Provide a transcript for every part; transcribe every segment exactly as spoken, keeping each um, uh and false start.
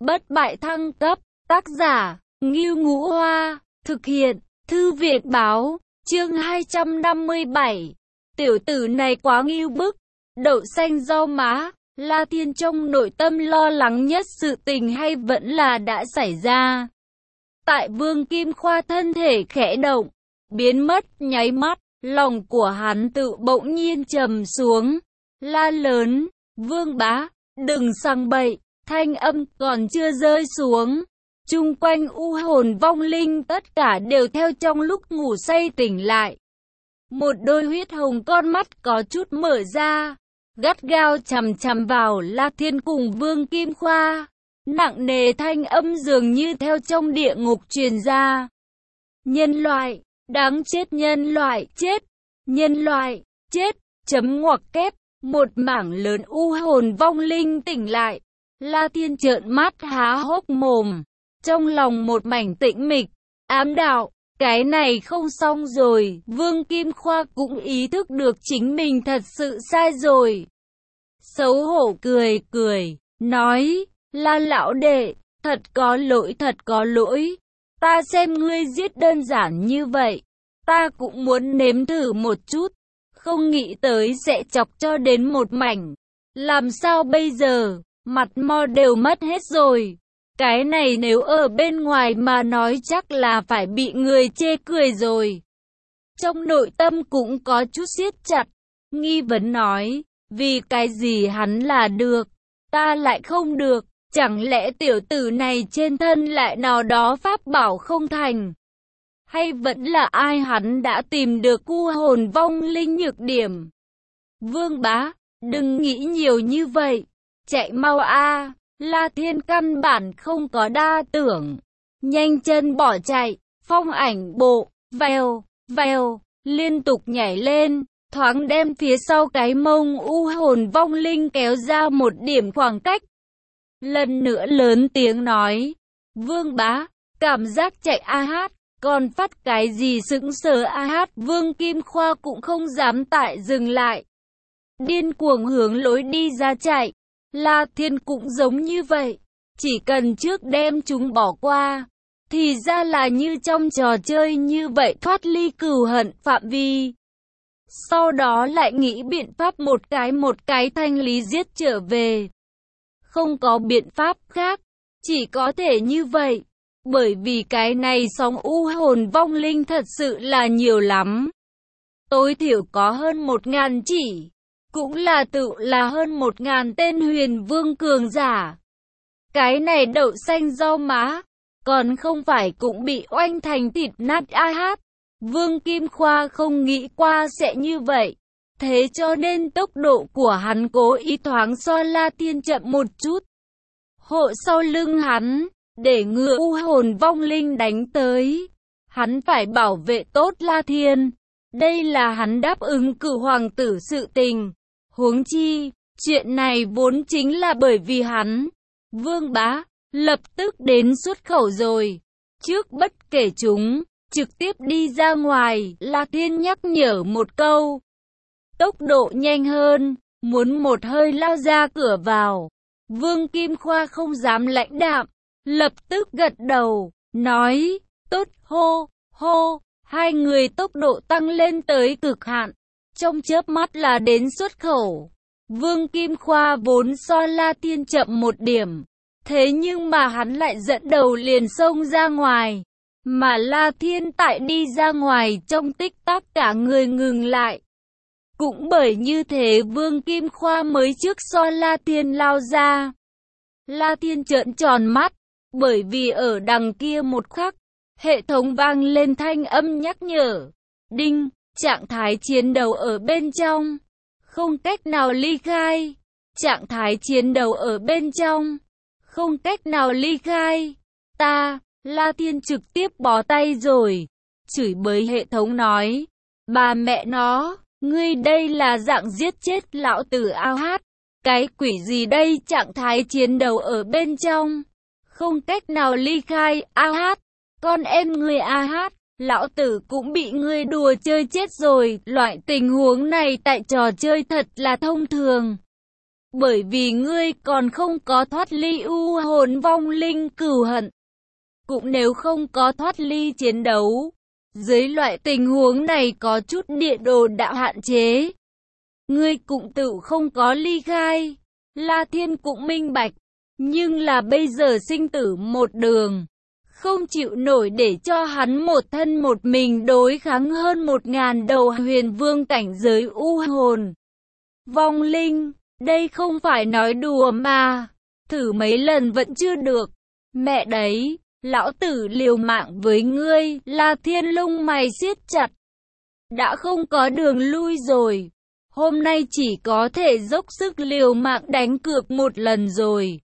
bất bại thăng cấp, tác giả, Ngưu Ngũ Hoa, thực hiện, Thư viện Báo, chương hai trăm năm mươi bảy. Tiểu tử này quá ngưu bức, đậu xanh rau má. La Thiên trong nội tâm lo lắng nhất sự tình hay vẫn là đã xảy ra. Tại Vương Kim Khoa thân thể khẽ động, biến mất nháy mắt, lòng của hắn tự bỗng nhiên trầm xuống, la lớn, Vương bá, đừng sang bậy, thanh âm còn chưa rơi xuống. Chung quanh u hồn vong linh tất cả đều theo trong lúc ngủ say tỉnh lại. Một đôi huyết hồng con mắt có chút mở ra, gắt gao chằm chằm vào La Thiên cùng Vương Kim Khoa. Nặng nề thanh âm dường như theo trong địa ngục truyền ra. Nhân loại, đáng chết, nhân loại chết, nhân loại chết, chấm ngoặc kép, một mảng lớn u hồn vong linh tỉnh lại. La Thiên trợn mắt há hốc mồm, trong lòng một mảnh tĩnh mịch, ám đạo, cái này không xong rồi. Vương Kim Khoa cũng ý thức được chính mình thật sự sai rồi. Xấu hổ cười cười, nói, La lão đệ, thật có lỗi, thật có lỗi. Ta xem ngươi giết đơn giản như vậy, ta cũng muốn nếm thử một chút, không nghĩ tới sẽ chọc cho đến một mảnh. Làm sao bây giờ, mặt mo đều mất hết rồi. Cái này nếu ở bên ngoài mà nói chắc là phải bị người chê cười rồi. Trong nội tâm cũng có chút siết chặt, nghi vấn nói, vì cái gì hắn là được, ta lại không được. Chẳng lẽ tiểu tử này trên thân lại nào đó pháp bảo không thành? Hay vẫn là ai hắn đã tìm được cu hồn vong linh nhược điểm? Vương bá, đừng nghĩ nhiều như vậy. Chạy mau a! La Thiên căn bản không có đa tưởng. Nhanh chân bỏ chạy, phong ảnh bộ, vèo, vèo, liên tục nhảy lên. Thoáng đem phía sau cái mông u hồn vong linh kéo ra một điểm khoảng cách. Lần nữa lớn tiếng nói, Vương bá, cảm giác chạy a hát, còn phát cái gì sững sờ a hát. Vương Kim Khoa cũng không dám tại dừng lại, điên cuồng hướng lối đi ra chạy. La Thiên cũng giống như vậy, chỉ cần trước đem chúng bỏ qua, thì ra là như trong trò chơi như vậy thoát ly cừu hận phạm vi. Sau đó lại nghĩ biện pháp một cái một cái thanh lý giết trở về. Không có biện pháp khác, chỉ có thể như vậy, bởi vì cái này sóng u hồn vong linh thật sự là nhiều lắm. Tối thiểu có hơn một ngàn chỉ, cũng là tự là hơn một ngàn tên huyền vương cường giả. Cái này đậu xanh rau má, còn không phải cũng bị oanh thành thịt nát a hát. Vương Kim Khoa không nghĩ qua sẽ như vậy. Thế cho nên tốc độ của hắn cố ý thoáng so La Thiên chậm một chút. Hộ sau lưng hắn, để ngừa u hồn vong linh đánh tới. Hắn phải bảo vệ tốt La Thiên. Đây là hắn đáp ứng cửu hoàng tử sự tình. Huống chi, chuyện này vốn chính là bởi vì hắn. Vương bá, lập tức đến xuất khẩu rồi. Trước bất kể chúng, trực tiếp đi ra ngoài, La Thiên nhắc nhở một câu. Tốc độ nhanh hơn, muốn một hơi lao ra cửa vào. Vương Kim Khoa không dám lãnh đạm, lập tức gật đầu, nói, tốt, hô, hô, hai người tốc độ tăng lên tới cực hạn, trong chớp mắt là đến xuất khẩu. Vương Kim Khoa vốn so La Thiên chậm một điểm, thế nhưng mà hắn lại dẫn đầu liền xông ra ngoài, mà La Thiên tại đi ra ngoài trong tích tắc cả người ngừng lại. Cũng bởi như thế Vương Kim Khoa mới trước so La Thiên lao ra. La Thiên trợn tròn mắt, bởi vì ở đằng kia một khắc, hệ thống vang lên thanh âm nhắc nhở. Đinh, trạng thái chiến đấu ở bên trong, không cách nào ly khai. Trạng thái chiến đấu ở bên trong, không cách nào ly khai. Ta, La Thiên trực tiếp bó tay rồi, chửi bới hệ thống nói, bà mẹ nó. Ngươi đây là dạng giết chết lão tử a hát. Cái quỷ gì đây, trạng thái chiến đấu ở bên trong, không cách nào ly khai a hát. Con em ngươi a hát, lão tử cũng bị ngươi đùa chơi chết rồi. Loại tình huống này tại trò chơi thật là thông thường. bởi vì ngươi còn không có thoát ly u hồn vong linh cừu hận. Cũng nếu không có thoát ly chiến đấu, dưới loại tình huống này có chút địa đồ đạo hạn chế. Ngươi cũng tự không có ly khai. La Thiên cũng minh bạch, nhưng là bây giờ sinh tử một đường, không chịu nổi để cho hắn một thân một mình đối kháng hơn một ngàn đầu huyền vương cảnh giới u hồn vong linh. Đây không phải nói đùa mà, thử mấy lần vẫn chưa được. Mẹ đấy, lão tử liều mạng với ngươi. La Thiên lông mày siết chặt, đã không có đường lui rồi. Hôm nay chỉ có thể dốc sức liều mạng đánh cược một lần rồi.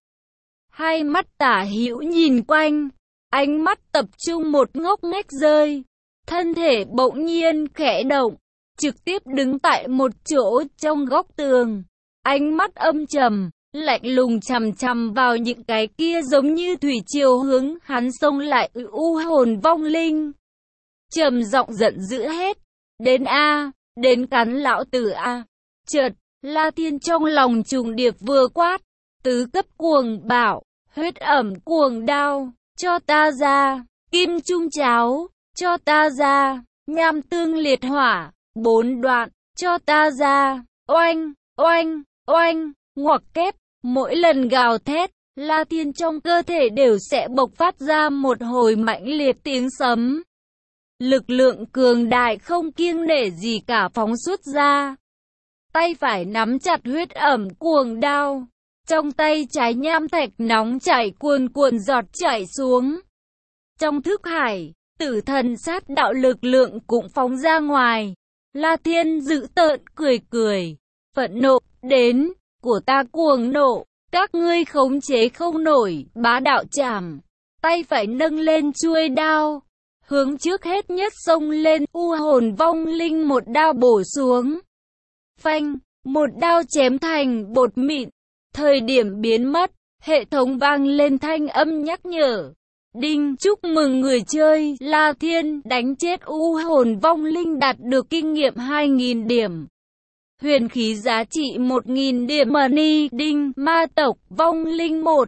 Hai mắt Tả Hữu nhìn quanh, ánh mắt tập trung một ngóc ngách rơi, thân thể bỗng nhiên khẽ động, trực tiếp đứng tại một chỗ trong góc tường, ánh mắt âm trầm, lạnh lùng chằm chằm vào những cái kia giống như thủy triều hướng hắn xông lại u hồn vong linh. Trầm giọng giận dữ hết, đến a, đến cắn lão tử a. Chợt, La Thiên trong lòng trùng điệp vừa quát, tứ cấp cuồng bảo, huyết ẩm cuồng đao, cho ta ra, kim trung cháo, cho ta ra, nham tương liệt hỏa, bốn đoạn, cho ta ra, oanh, oanh, oanh, ngoặc kép, mỗi lần gào thét, La Thiên trong cơ thể đều sẽ bộc phát ra một hồi mãnh liệt tiếng sấm. Lực lượng cường đại không kiêng nể gì cả phóng xuất ra. Tay phải nắm chặt huyết ẩm cuồng đao, trong tay trái nham thạch nóng chảy cuồn cuộn giọt chảy xuống. Trong thức hải, tử thần sát đạo lực lượng cũng phóng ra ngoài. La Thiên dữ tợn cười cười, phẫn nộ, đến, của ta cuồng nộ, các ngươi khống chế không nổi, bá đạo chảm. Tay phải nâng lên chuôi đao, hướng trước hết nhất xông lên u hồn vong linh một đao bổ xuống. Phanh, một đao chém thành bột mịn. Thời điểm biến mất, hệ thống vang lên thanh âm nhắc nhở. Đinh, chúc mừng người chơi La Thiên đánh chết u hồn vong linh đạt được kinh nghiệm hai nghìn điểm. Huyền khí giá trị một nghìn điểm money. Đinh, ma tộc vong linh một.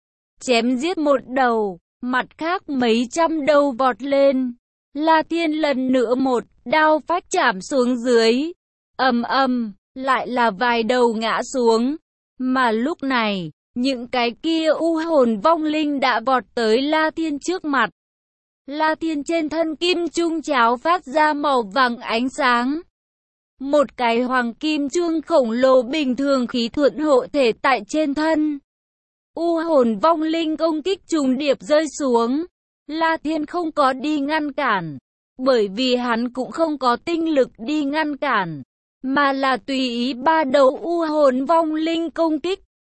Chém giết một đầu, mặt khác mấy trăm đầu vọt lên. La Thiên lần nữa một đao phách chạm xuống dưới. Ầm ầm, lại là vài đầu ngã xuống. Mà lúc này, những cái kia u hồn vong linh đã vọt tới La Thiên trước mặt. La Thiên trên thân kim trung cháo phát ra màu vàng ánh sáng. Một cái hoàng kim chuông khổng lồ bình thường khí thuận hộ thể tại trên thân. U hồn vong linh công kích trùng điệp rơi xuống. La Thiên không có đi ngăn cản, bởi vì hắn cũng không có tinh lực đi ngăn cản, mà là tùy ý ba đầu u hồn vong linh công kích.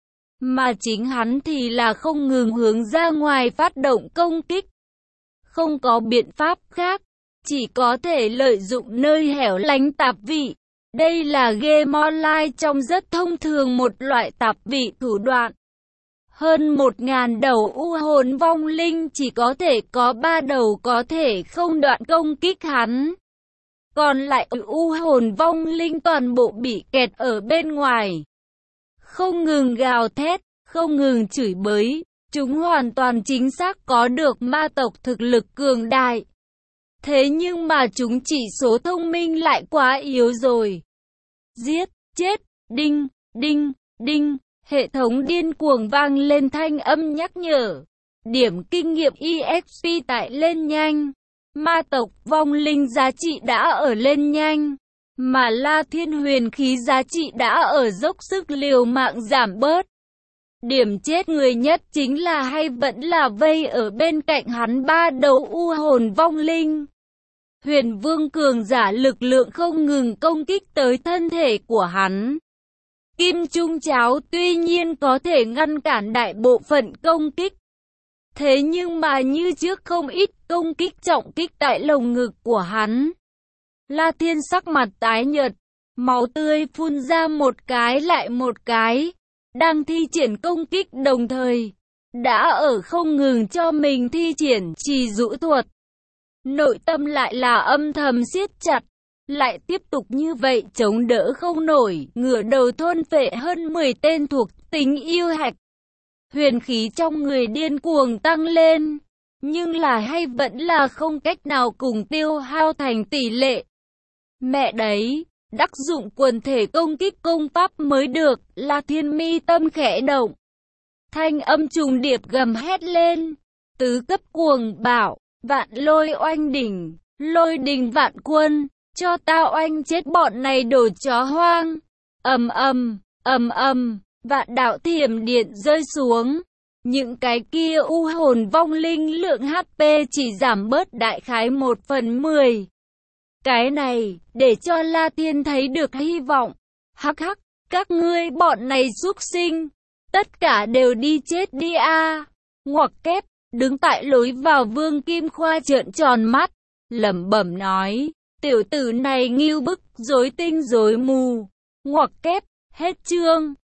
Mà chính hắn thì là không ngừng hướng ra ngoài phát động công kích. Không có biện pháp khác, chỉ có thể lợi dụng nơi hẻo lánh tạp vị. Đây là game online trong rất thông thường một loại tạp vị thủ đoạn. Hơn một ngàn đầu u hồn vong linh chỉ có thể có ba đầu có thể không đoạn công kích hắn. Còn lại u hồn vong linh toàn bộ bị kẹt ở bên ngoài. Không ngừng gào thét, không ngừng chửi bới, chúng hoàn toàn chính xác có được ma tộc thực lực cường đại. Thế nhưng mà chúng chỉ số thông minh lại quá yếu rồi. Giết, chết, đinh, đinh, đinh, hệ thống điên cuồng vang lên thanh âm nhắc nhở. Điểm kinh nghiệm e ích pê tải lên nhanh. Ma tộc vong linh giá trị đã ở lên nhanh. Mà La Thiên huyền khí giá trị đã ở dốc sức liều mạng giảm bớt. Điểm chết người nhất chính là hay vẫn là vây ở bên cạnh hắn ba đầu u hồn vong linh. Huyền vương cường giả lực lượng không ngừng công kích tới thân thể của hắn. Kim trung cháo tuy nhiên có thể ngăn cản đại bộ phận công kích. Thế nhưng mà như trước không ít công kích trọng kích tại lồng ngực của hắn. La Thiên sắc mặt tái nhợt, máu tươi phun ra một cái lại một cái. Đang thi triển công kích đồng thời, đã ở không ngừng cho mình thi triển trì dụ thuật. Nội tâm lại là âm thầm siết chặt, lại tiếp tục như vậy chống đỡ không nổi, ngửa đầu thôn phệ hơn mười tên thuộc tính yêu hạch. Huyền khí trong người điên cuồng tăng lên, nhưng là hay vẫn là không cách nào cùng tiêu hao thành tỷ lệ. Mẹ đấy, đắc dụng quần thể công kích công pháp mới được, là Thiên Mi tâm khẽ động. Thanh âm trùng điệp gầm hét lên, tứ cấp cuồng bạo, vạn lôi oanh đỉnh, lôi đình vạn quân, cho tao oanh chết bọn này đồ chó hoang. Ầm ầm, ầm ầm, vạn đạo thiểm điện rơi xuống. Những cái kia u hồn vong linh lượng hát pê chỉ giảm bớt đại khái một phần mười. Cái này, để cho La Tiên thấy được hy vọng. Hắc hắc, các ngươi bọn này súc sinh, tất cả đều đi chết đi a. À. Ngoặc kép, đứng tại lối vào Vương Kim Khoa trợn tròn mắt, lẩm bẩm nói, tiểu tử này ngưu bức, rối tinh rối mù. Ngoặc kép, hết chương.